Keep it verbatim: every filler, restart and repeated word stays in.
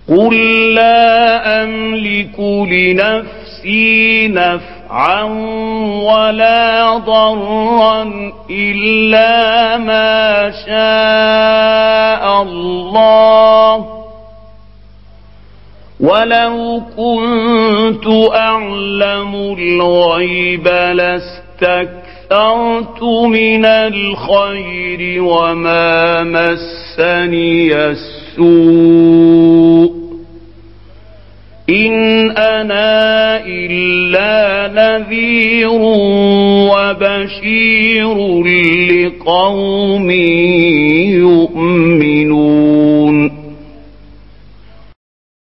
قل لا أملك لنفسي نفعا ولا ضرا إلا ما شاء الله، ولو كنت أعلم الغيب لاستكثرت من الخير وما مسني السوء، إن أنا إلا نذير وبشير لقوم